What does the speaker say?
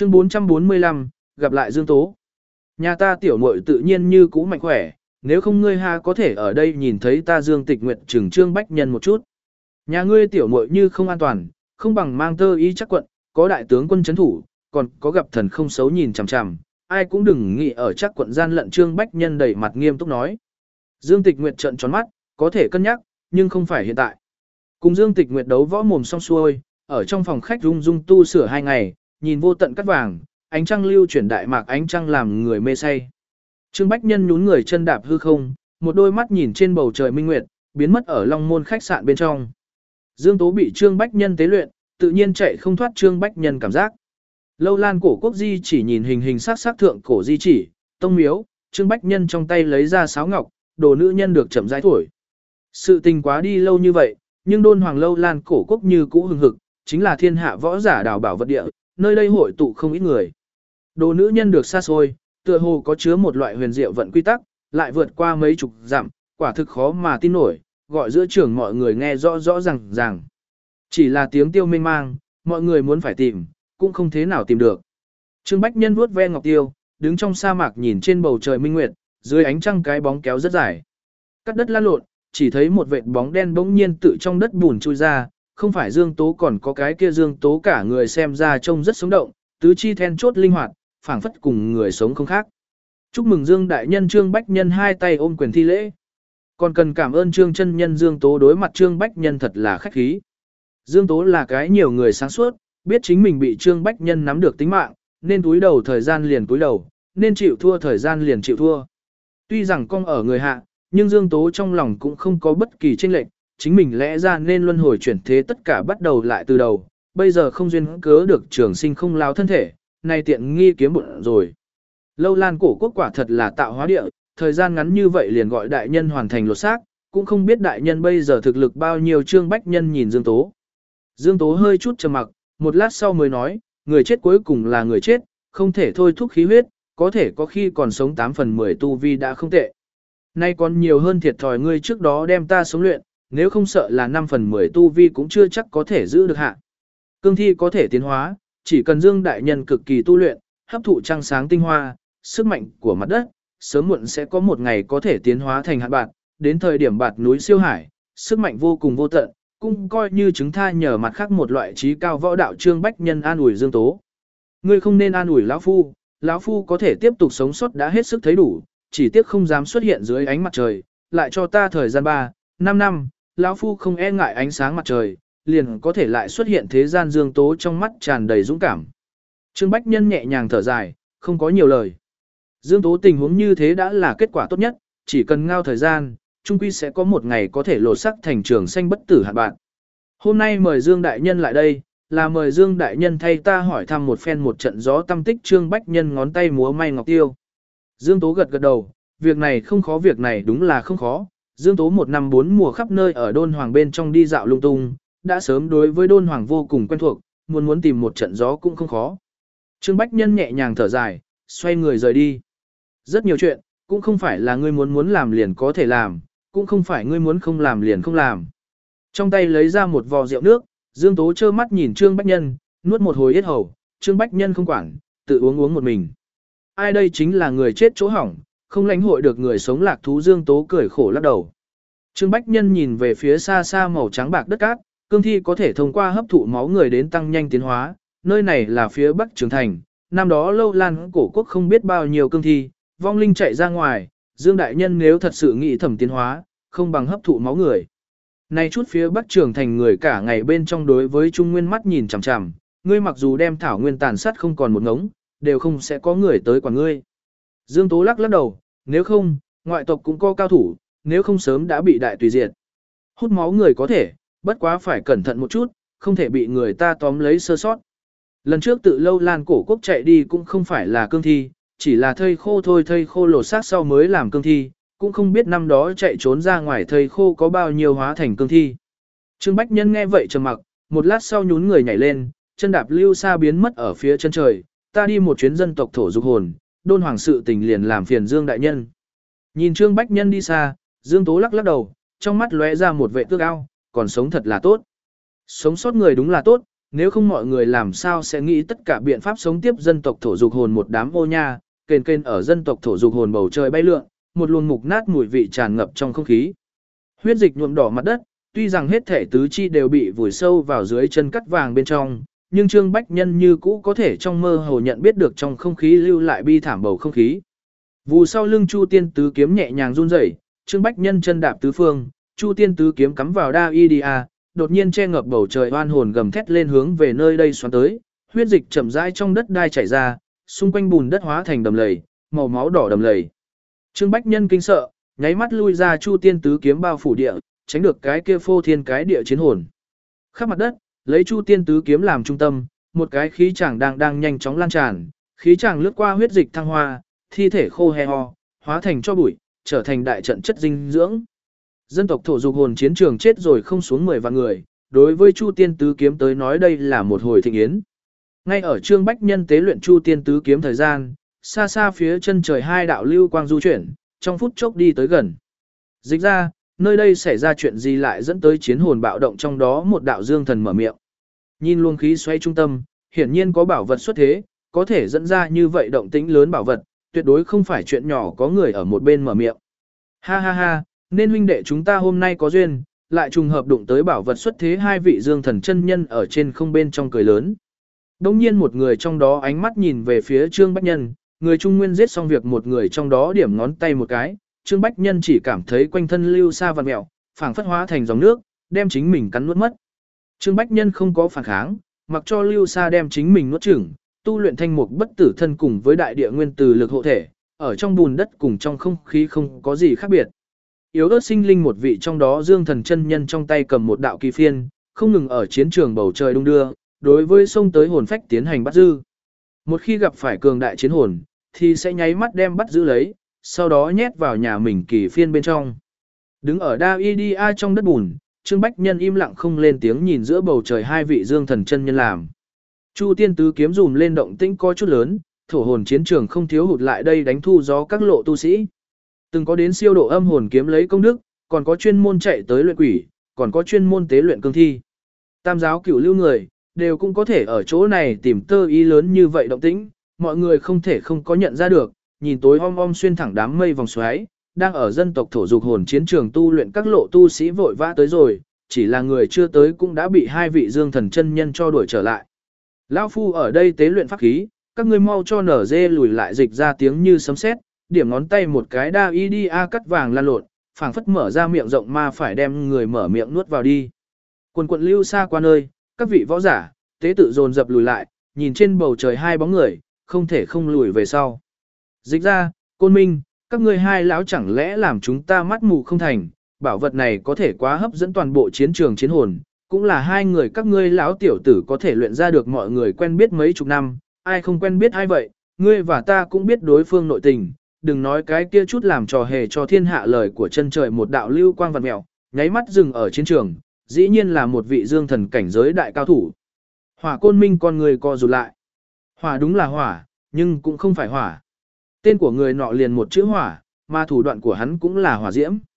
Chương 445, gặp lại Dương Tố. Nhà ta tiểu muội tự nhiên như cũ mạnh khỏe, nếu không ngươi ha có thể ở đây nhìn thấy ta Dương Tịch Nguyệt trừng Trương Bách Nhân một chút. Nhà ngươi tiểu muội như không an toàn, không bằng mang tơ y chắc quận, có đại tướng quân chấn thủ, còn có gặp thần không xấu nhìn chằm chằm, ai cũng đừng nghĩ ở chắc quận gian lận. Trương Bách Nhân đầy mặt nghiêm túc nói. Dương Tịch Nguyệt trợn tròn mắt, có thể cân nhắc, nhưng không phải hiện tại. Cùng Dương Tịch Nguyệt đấu võ mồm xong xuôi, ở trong phòng khách rung rung tu sửa 2 ngày, nhìn vô tận cắt vàng, ánh trăng lưu chuyển đại mạc ánh trăng làm người mê say. Trương Bách Nhân nhún người chân đạp hư không, một đôi mắt nhìn trên bầu trời minh nguyệt, biến mất ở Long Môn khách sạn bên trong. Dương Tố bị Trương Bách Nhân tế luyện, tự nhiên chạy không thoát Trương Bách Nhân cảm giác. Lâu Lan cổ quốc di chỉ nhìn hình hình sắc sắc thượng cổ di chỉ, tông miếu, Trương Bách Nhân trong tay lấy ra sáo ngọc, đồ nữ nhân được chậm rãi thổi. Sự tình quá đi lâu như vậy, nhưng đôn hoàng Lâu Lan cổ quốc như cũ hừng hực, chính là thiên hạ võ giả đào bảo vật địa, nơi đây hội tụ không ít người. Đồ nữ nhân được xa xôi, tựa hồ có chứa một loại huyền diệu vận quy tắc, lại vượt qua mấy chục dặm, quả thực khó mà tin nổi, gọi giữa trường mọi người nghe rõ rõ ràng. Chỉ là tiếng tiêu mênh mang, mọi người muốn phải tìm, cũng không thế nào tìm được. Trương Bách Nhân vuốt ve ngọc tiêu, đứng trong sa mạc nhìn trên bầu trời minh nguyệt, dưới ánh trăng cái bóng kéo rất dài. Cắt đất lăn lộn, chỉ thấy một vệt bóng đen bỗng nhiên tự trong đất bùn chui ra, không phải Dương Tố còn có cái kia Dương Tố cả người xem ra trông rất sống động, tứ chi then chốt linh hoạt, phảng phất cùng người sống không khác. Chúc mừng Dương đại nhân. Trương Bách Nhân hai tay ôm quyền thi lễ. Còn cần cảm ơn Trương chân nhân. Dương Tố đối mặt Trương Bách Nhân thật là khách khí. Dương Tố là cái nhiều người sáng suốt, biết chính mình bị Trương Bách Nhân nắm được tính mạng, nên túi đầu thời gian liền túi đầu, nên chịu thua thời gian liền chịu thua. Tuy rằng con ở người hạ, nhưng Dương Tố trong lòng cũng không có bất kỳ chênh lệch, chính mình lẽ ra nên luân hồi chuyển thế tất cả bắt đầu lại từ đầu, bây giờ không duyên cớ được trường sinh không lao thân thể, này tiện nghi kiếm bụng rồi. Lâu Lan cổ quốc quả thật là tạo hóa địa, thời gian ngắn như vậy liền gọi đại nhân hoàn thành lột xác, cũng không biết đại nhân bây giờ thực lực bao nhiêu. Trương Bách Nhân nhìn Dương Tố. Dương Tố hơi chút trầm mặc, một lát sau mới nói, người chết cuối cùng là người chết, không thể thôi thúc khí huyết, có thể có khi còn sống 8 phần 10 tu vi đã không tệ. Nay còn nhiều hơn thiệt thòi ngươi trước đó đem ta sống luyện, nếu không sợ là 5 phần 10 tu vi cũng chưa chắc có thể giữ được hạ. Cương thi có thể tiến hóa, chỉ cần Dương đại nhân cực kỳ tu luyện, hấp thụ trăng sáng tinh hoa, sức mạnh của mặt đất, sớm muộn sẽ có một ngày có thể tiến hóa thành hạt bạt, đến thời điểm bạt núi siêu hải, sức mạnh vô cùng vô tận, cũng coi như chứng tha nhờ mặt khác một loại trí cao võ đạo. Trương Bách Nhân an ủi Dương Tố. Ngươi không nên an ủi lão phu có thể tiếp tục sống sót đã hết sức thấy đủ, chỉ tiếc không dám xuất hiện dưới ánh mặt trời, lại cho ta thời gian 3, 5 năm, lão phu không e ngại ánh sáng mặt trời, liền có thể lại xuất hiện thế gian. Dương Tố trong mắt tràn đầy dũng cảm. Trương Bách Nhân nhẹ nhàng thở dài, không có nhiều lời. Dương Tố tình huống như thế đã là kết quả tốt nhất, chỉ cần ngao thời gian, chung quy sẽ có một ngày có thể lột sắc thành trường xanh bất tử hạt bạn. Hôm nay mời Dương đại nhân lại đây, là mời Dương đại nhân thay ta hỏi thăm một phen một trận gió tâm tích. Trương Bách Nhân ngón tay múa may ngọc tiêu. Dương Tố gật gật đầu, việc này không khó, việc này đúng là không khó. Dương Tố 1 năm 4 mùa khắp nơi ở đôn hoàng bên trong đi dạo lung tung, đã sớm đối với đôn hoàng vô cùng quen thuộc, muốn tìm một trận gió cũng không khó. Trương Bách Nhân nhẹ nhàng thở dài, xoay người rời đi. Rất nhiều chuyện, cũng không phải là ngươi muốn làm liền có thể làm, cũng không phải ngươi muốn không làm liền không làm. Trong tay lấy ra một vò rượu nước, Dương Tố trơ mắt nhìn Trương Bách Nhân, nuốt một hồi yết hầu, Trương Bách Nhân không quản, tự uống một mình. Ai đây chính là người chết chỗ hỏng, không lãnh hội được người sống lạc thú. Dương Tố cười khổ lắc đầu. Trương Bách Nhân nhìn về phía xa xa màu trắng bạc đất cát, cương thi có thể thông qua hấp thụ máu người đến tăng nhanh tiến hóa, nơi này là phía Bắc Trường Thành, năm đó Lâu Lan cổ quốc không biết bao nhiêu cương thi, vong linh chạy ra ngoài, Dương đại nhân nếu thật sự nghĩ thẩm tiến hóa, không bằng hấp thụ máu người. Này chút phía Bắc Trường Thành người cả ngày bên trong đối với Trung Nguyên mắt nhìn chằm chằm, ngươi mặc dù đem thảo nguyên tàn sát không còn một ngống, đều không sẽ có người tới quản ngươi. Dương Tố lắc đầu, nếu không, ngoại tộc cũng có cao thủ, nếu không sớm đã bị đại tùy diệt. Hút máu người có thể, bất quá phải cẩn thận một chút, không thể bị người ta tóm lấy sơ sót. Lần trước tự Lâu Lan cổ quốc chạy đi cũng không phải là cương thi, chỉ là thây khô thôi, thây khô lột xác sau mới làm cương thi, cũng không biết năm đó chạy trốn ra ngoài thây khô có bao nhiêu hóa thành cương thi. Trương Bách Nhân nghe vậy trầm mặc, một lát sau nhún người nhảy lên, chân đạp lưu xa biến mất ở phía chân trời, ta đi một chuyến dân tộc thổ dục hồn, đôn hoàng sự tình liền làm phiền Dương đại nhân. Nhìn Trương Bách Nhân đi xa, Dương Tố lắc đầu, trong mắt lóe ra một vệ tước ao, còn sống thật là tốt. Sống sót người đúng là tốt, nếu không mọi người làm sao sẽ nghĩ tất cả biện pháp sống tiếp dân tộc thổ dục hồn một đám ô nha, kền kền ở dân tộc thổ dục hồn bầu trời bay lượn, một luồng mục nát mùi vị tràn ngập trong không khí. Huyết dịch nhuộm đỏ mặt đất, tuy rằng hết thể tứ chi đều bị vùi sâu vào dưới chân cắt vàng bên trong, nhưng Trương Bách Nhân như cũ có thể trong mơ hồ nhận biết được trong không khí lưu lại bi thảm bầu không khí. Vù sau lưng Chu Tiên tứ kiếm nhẹ nhàng run rẩy, Trương Bách Nhân chân đạp tứ phương, Chu Tiên tứ kiếm cắm vào đa y đi đột nhiên che ngập bầu trời oan hồn gầm thét lên hướng về nơi đây xoắn tới, huyết dịch chậm rãi trong đất đai chảy ra, xung quanh bùn đất hóa thành đầm lầy, màu máu đỏ đầm lầy. Trương Bách Nhân kinh sợ, nháy mắt lui ra Chu Tiên tứ kiếm bao phủ địa, tránh được cái kia phô thiên cái địa chiến hồn. Khắp mặt đất, lấy Chu Tiên tứ kiếm làm trung tâm, một cái khí chàng đang nhanh chóng lan tràn, khí chàng lướt qua huyết dịch thăng hoa, thi thể khô he ho, hóa thành cho bụi, trở thành đại trận chất dinh dưỡng. Dân tộc thổ dục hồn chiến trường chết rồi không xuống 10 vạn người, đối với Chu Tiên tứ kiếm tới nói đây là một hồi thịnh yến. Ngay ở Trương Bách Nhân tế luyện Chu Tiên tứ kiếm thời gian, xa xa phía chân trời hai đạo lưu quang du chuyển, trong phút chốc đi tới gần. Dịch ra, nơi đây xảy ra chuyện gì lại dẫn tới chiến hồn bạo động, trong đó một đạo dương thần mở miệng. Nhìn luồng khí xoay trung tâm, hiển nhiên có bảo vật xuất thế, có thể dẫn ra như vậy động tĩnh lớn bảo vật, tuyệt đối không phải chuyện nhỏ, có người ở một bên mở miệng. Ha ha ha, nên huynh đệ chúng ta hôm nay có duyên, lại trùng hợp đụng tới bảo vật xuất thế, hai vị dương thần chân nhân ở trên không bên trong cười lớn. Đông nhiên một người trong đó ánh mắt nhìn về phía Trương Bách Nhân, người Trung Nguyên giết xong việc, một người trong đó điểm ngón tay một cái, Trương Bách Nhân chỉ cảm thấy quanh thân lưu xa vằn mẹo, phảng phất hóa thành dòng nước, đem chính mình cắn nuốt mất. Trương Bách Nhân không có phản kháng, mặc cho lưu xa đem chính mình nuốt chửng, tu luyện thanh mục bất tử thân cùng với đại địa nguyên từ lực hộ thể, ở trong bùn đất cùng trong không khí không có gì khác biệt. Yếu ớt sinh linh một vị trong đó dương thần chân nhân trong tay cầm một đạo kỳ phiên, không ngừng ở chiến trường bầu trời đung đưa, đối với sông tới hồn phách tiến hành bắt giữ. Một khi gặp phải cường đại chiến hồn, thì sẽ nháy mắt đem bắt giữ lấy, sau đó nhét vào nhà mình kỳ phiên bên trong. Đứng ở đa y đi trong đất bùn, Trương Bách Nhân im lặng không lên tiếng nhìn giữa bầu trời hai vị dương thần chân nhân làm. Chu Tiên tứ kiếm dùm lên động tĩnh có chút lớn, thổ hồn chiến trường không thiếu hụt lại đây đánh thu gió các lộ tu sĩ. Từng có đến siêu độ âm hồn kiếm lấy công đức, còn có chuyên môn chạy tới luyện quỷ, còn có chuyên môn tế luyện cương thi. Tam giáo cửu lưu người, đều cũng có thể ở chỗ này tìm tơ ý lớn như vậy động tĩnh, mọi người không thể không có nhận ra được, nhìn tối om xuyên thẳng đám mây vòng xoáy, đang ở dân tộc thổ dục hồn chiến trường tu luyện các lộ tu sĩ vội vã tới rồi, chỉ là người chưa tới cũng đã bị hai vị dương thần chân nhân cho đuổi trở lại. Lão phu ở đây tế luyện pháp khí, các ngươi mau cho nở dê lùi lại, dịch ra tiếng như sấm sét, điểm ngón tay một cái đa y đi cắt vàng lan lộn, phảng phất mở ra miệng rộng ma phải đem người mở miệng nuốt vào đi. Quần quận lưu xa qua nơi, các vị võ giả, tế tự dồn dập lùi lại, nhìn trên bầu trời hai bóng người, không thể không lùi về sau. Dịch ra, Côn Minh, các ngươi hai lão chẳng lẽ làm chúng ta mắt mù không thành, bảo vật này có thể quá hấp dẫn toàn bộ chiến trường chiến hồn, cũng là hai người các ngươi lão tiểu tử có thể luyện ra được, mọi người quen biết mấy chục năm, ai không quen biết ai vậy, ngươi và ta cũng biết đối phương nội tình, đừng nói cái kia chút làm trò hề cho thiên hạ lời của chân trời, một đạo lưu quang vằn mèo, nháy mắt dừng ở chiến trường, dĩ nhiên là một vị dương thần cảnh giới đại cao thủ. Hỏa Côn Minh con người co rụt lại. Hỏa đúng là hỏa, nhưng cũng không phải hỏa. Tên của người nọ liền một chữ hỏa, mà thủ đoạn của hắn cũng là hỏa diễm.